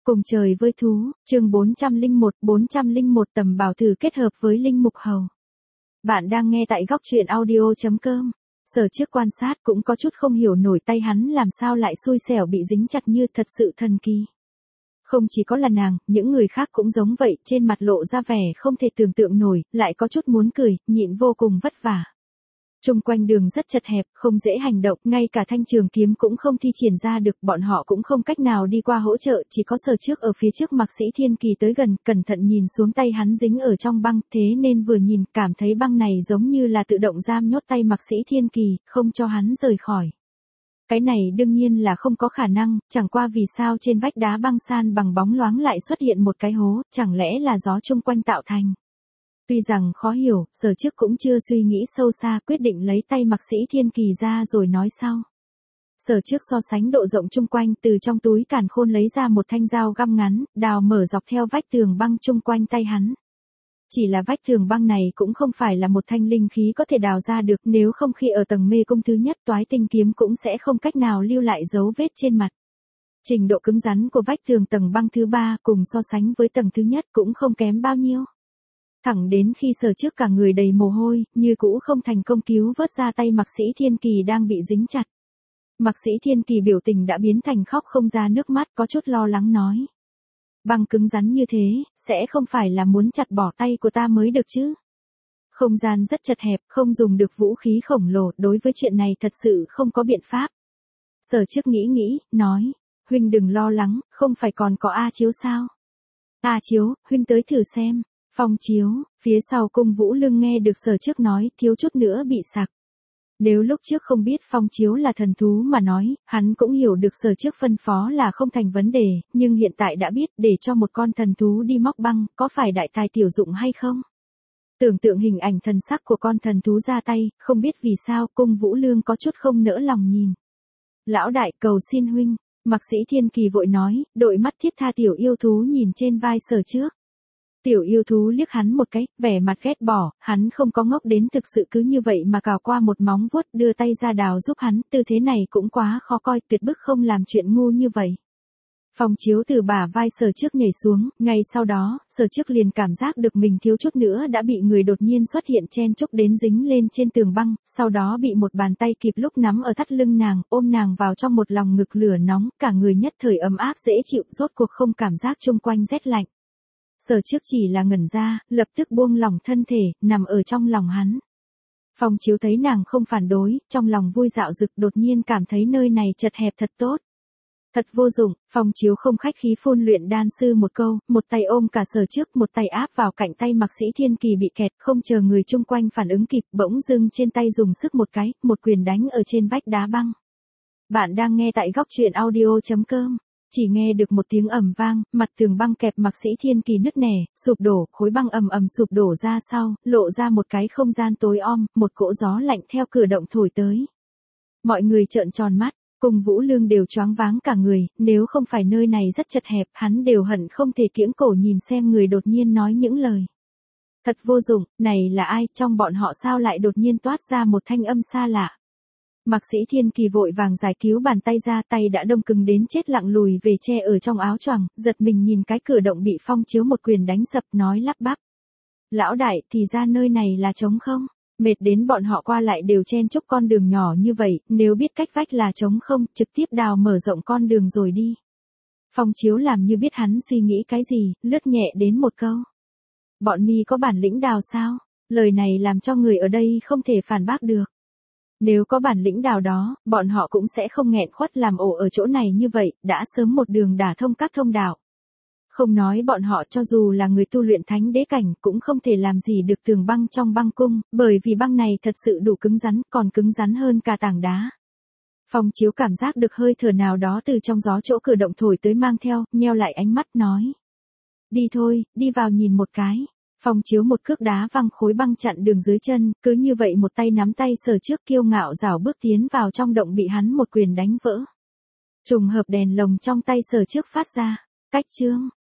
Cùng trời với thú, chương 401 tầm bảo tử kết hợp với linh mục hầu. Bạn đang nghe tại góc truyện audio.com. Sở trước quan sát cũng có chút không hiểu nổi tay hắn làm sao lại xui xẻo bị dính chặt như thật sự thần kỳ. Không chỉ có là nàng, những người khác cũng giống vậy, trên mặt lộ ra vẻ không thể tưởng tượng nổi, lại có chút muốn cười, nhịn vô cùng vất vả. Trung quanh đường rất chật hẹp, không dễ hành động, ngay cả thanh trường kiếm cũng không thi triển ra được, bọn họ cũng không cách nào đi qua hỗ trợ, chỉ có Sở trước ở phía trước Mạc Sĩ Thiên Kỳ tới gần, cẩn thận nhìn xuống tay hắn dính ở trong băng, thế nên vừa nhìn, cảm thấy băng này giống như là tự động giam nhốt tay Mạc Sĩ Thiên Kỳ, không cho hắn rời khỏi. Cái này đương nhiên là không có khả năng, chẳng qua vì sao trên vách đá băng san bằng bóng loáng lại xuất hiện một cái hố, chẳng lẽ là gió chung quanh tạo thành. Tuy rằng khó hiểu, Sở trước cũng chưa suy nghĩ sâu xa, quyết định lấy tay Mạc Sĩ Thiên Kỳ ra rồi nói sau. Sở trước so sánh độ rộng chung quanh, từ trong túi càn khôn lấy ra một thanh dao găm ngắn, đào mở dọc theo vách tường băng chung quanh tay hắn. Chỉ là vách tường băng này cũng không phải là một thanh linh khí có thể đào ra được, nếu không khi ở tầng mê cung thứ nhất Toái Tinh kiếm cũng sẽ không cách nào lưu lại dấu vết trên mặt. Trình độ cứng rắn của vách tường tầng băng thứ 3 cùng so sánh với tầng thứ nhất cũng không kém bao nhiêu. Thẳng đến khi Sở trước cả người đầy mồ hôi, như cũ không thành công cứu vớt ra tay Mạc Sĩ Thiên Kỳ đang bị dính chặt. Mạc Sĩ Thiên Kỳ biểu tình đã biến thành khóc không ra nước mắt, có chút lo lắng nói. Băng cứng rắn như thế, sẽ không phải là muốn chặt bỏ tay của ta mới được chứ. Không gian rất chật hẹp, không dùng được vũ khí khổng lồ, đối với chuyện này thật sự không có biện pháp. Sở trước nghĩ, nói, huynh đừng lo lắng, không phải còn có A Chiếu sao? A Chiếu, huynh tới thử xem. Phong Chiếu, phía sau Cung Vũ Lương nghe được Sở trước nói, thiếu chút nữa bị sặc. Nếu lúc trước không biết Phong Chiếu là thần thú mà nói, hắn cũng hiểu được Sở trước phân phó là không thành vấn đề, nhưng hiện tại đã biết để cho một con thần thú đi móc băng, có phải đại tài tiểu dụng hay không? Tưởng tượng hình ảnh thần sắc của con thần thú ra tay, không biết vì sao Cung Vũ Lương có chút không nỡ lòng nhìn. Lão đại cầu xin huynh, Mạc Sĩ Thiên Kỳ vội nói, đội mắt thiết tha tiểu yêu thú nhìn trên vai Sở trước. Tiểu yêu thú liếc hắn một cái, vẻ mặt ghét bỏ, hắn không có ngốc đến thực sự cứ như vậy mà cào qua một móng vuốt đưa tay ra đào giúp hắn, tư thế này cũng quá khó coi, tuyệt bức không làm chuyện ngu như vậy. Phong Chiếu từ bả vai Sở trước nhảy xuống, ngay sau đó, Sở trước liền cảm giác được mình thiếu chút nữa đã bị người đột nhiên xuất hiện chen chúc đến dính lên trên tường băng, sau đó bị một bàn tay kịp lúc nắm ở thắt lưng nàng, ôm nàng vào trong một lòng ngực lửa nóng, cả người nhất thời ấm áp dễ chịu, rốt cuộc không cảm giác chung quanh rét lạnh. Sở trước chỉ là ngẩn ra, lập tức buông lỏng thân thể, nằm ở trong lòng hắn. Phong Chiếu thấy nàng không phản đối, trong lòng vui dạo dực, đột nhiên cảm thấy nơi này chật hẹp thật tốt. Thật vô dụng, Phong Chiếu không khách khí phun luyện đan sư một câu, một tay ôm cả Sở trước, một tay áp vào cạnh tay Mạc Sĩ Thiên Kỳ bị kẹt, không chờ người chung quanh phản ứng kịp, bỗng dưng trên tay dùng sức một cái, một quyền đánh ở trên vách đá băng. Bạn đang nghe tại góc truyện audio.com. Chỉ nghe được một tiếng ầm vang, mặt tường băng kẹp Mạc Sĩ Thiên Kỳ nứt nẻ, sụp đổ, khối băng ầm ầm sụp đổ ra sau, lộ ra một cái không gian tối om, một cỗ gió lạnh theo cửa động thổi tới. Mọi người trợn tròn mắt, Cung Vũ Lương đều choáng váng cả người, nếu không phải nơi này rất chật hẹp, hắn đều hận không thể kiễng cổ nhìn xem người đột nhiên nói những lời. Thật vô dụng, này là ai, trong bọn họ sao lại đột nhiên toát ra một thanh âm xa lạ. Mạc Sĩ Thiên Kỳ vội vàng giải cứu bàn tay ra, tay đã đông cứng đến chết lặng lùi về che ở trong áo choàng, giật mình nhìn cái cửa động bị Phong Chiếu một quyền đánh sập, nói lắp bắp. Lão đại, thì ra nơi này là trống không? Mệt đến bọn họ qua lại đều chen chúc con đường nhỏ như vậy, nếu biết cách vách là trống không, trực tiếp đào mở rộng con đường rồi đi. Phong Chiếu làm như biết hắn suy nghĩ cái gì, lướt nhẹ đến một câu. Bọn mi có bản lĩnh đào sao? Lời này làm cho người ở đây không thể phản bác được. Nếu có bản lĩnh đào đó, bọn họ cũng sẽ không nghẹn khuất làm ổ ở chỗ này như vậy, đã sớm một đường đả thông các thông đạo. Không nói bọn họ cho dù là người tu luyện thánh đế cảnh cũng không thể làm gì được tường băng trong băng cung, bởi vì băng này thật sự đủ cứng rắn, còn cứng rắn hơn cả tảng đá. Phong Chiếu cảm giác được hơi thở nào đó từ trong gió chỗ cửa động thổi tới mang theo, nheo lại ánh mắt nói. Đi thôi, đi vào nhìn một cái. Phong Chiếu một cước đá văng khối băng chặn đường dưới chân, cứ như vậy một tay nắm tay Sở trước kiêu ngạo rảo bước tiến vào trong động bị hắn một quyền đánh vỡ. Trùng hợp đèn lồng trong tay Sở trước phát ra. Cách chương,